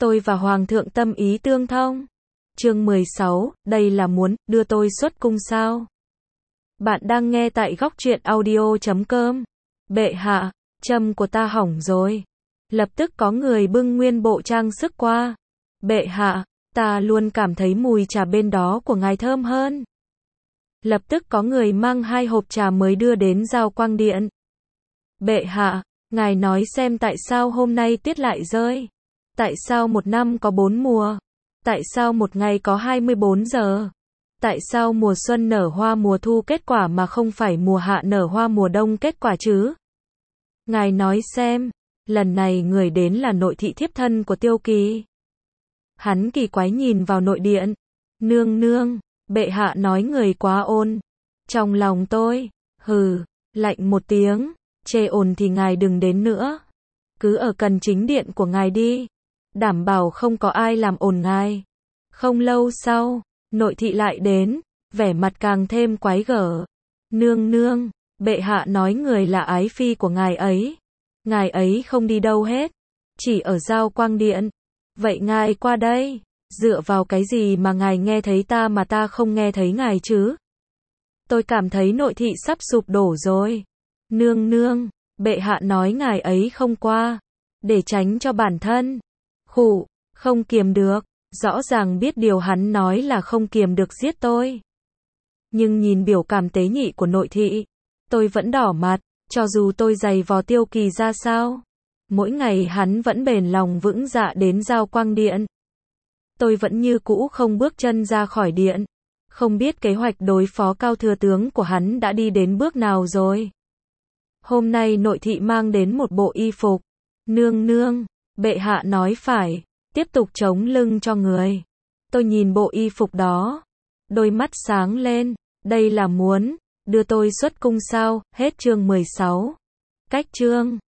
Tôi và Hoàng thượng tâm ý tương thông. Chương 16, đây là muốn đưa tôi xuất cung sao? Bạn đang nghe tại góc truyện audio.com. Bệ hạ, châm của ta hỏng rồi. Lập tức có người bưng nguyên bộ trang sức qua. Bệ hạ, ta luôn cảm thấy mùi trà bên đó của ngài thơm hơn. Lập tức có người mang 2 hộp trà mới đưa đến Giao Quang Điện. Bệ hạ, ngài nói xem tại sao hôm nay tuyết lại rơi? Tại sao một năm có 4 mùa? Tại sao một ngày có 24 giờ? Tại sao mùa xuân nở hoa mùa thu kết quả mà không phải mùa hạ nở hoa mùa đông kết quả chứ? Ngài nói xem, lần này người đến là nội thị thiếp thân của Tiêu Kỳ. Hắn kỳ quái nhìn vào nội điện. Nương nương, bệ hạ nói người quá ôn. Trong lòng tôi, lạnh một tiếng, chê ồn thì ngài đừng đến nữa. Cứ ở cần chính điện của ngài đi. Đảm bảo không có ai làm ồn ngài. Không lâu sau, nội thị lại đến, vẻ mặt càng thêm quái gở. Nương nương, bệ hạ nói người là ái phi của ngài ấy. Ngài ấy không đi đâu hết, chỉ ở Giao Quang Điện. Vậy ngài qua đây, dựa vào cái gì mà ngài nghe thấy ta mà ta không nghe thấy ngài chứ? Tôi cảm thấy nội thị sắp sụp đổ rồi. Nương nương, bệ hạ nói ngài ấy không qua, để tránh cho bản thân. Không kiềm được, rõ ràng biết điều hắn nói là không kiềm được giết tôi. Nhưng nhìn biểu cảm tế nhị của nội thị, tôi vẫn đỏ mặt, cho dù tôi giày vò Tiêu Kỳ ra sao. Mỗi ngày hắn vẫn bền lòng vững dạ đến Giao Quang Điện. Tôi vẫn như cũ không bước chân ra khỏi điện. Không biết kế hoạch đối phó Cao thừa tướng của hắn đã đi đến bước nào rồi. Hôm nay nội thị mang đến một bộ y phục. Nương nương, bệ hạ nói phải, tiếp tục chống lưng cho người. Tôi nhìn bộ y phục đó, đôi mắt sáng lên, đây là muốn đưa tôi xuất cung sao? Hết chương 16. Cách chương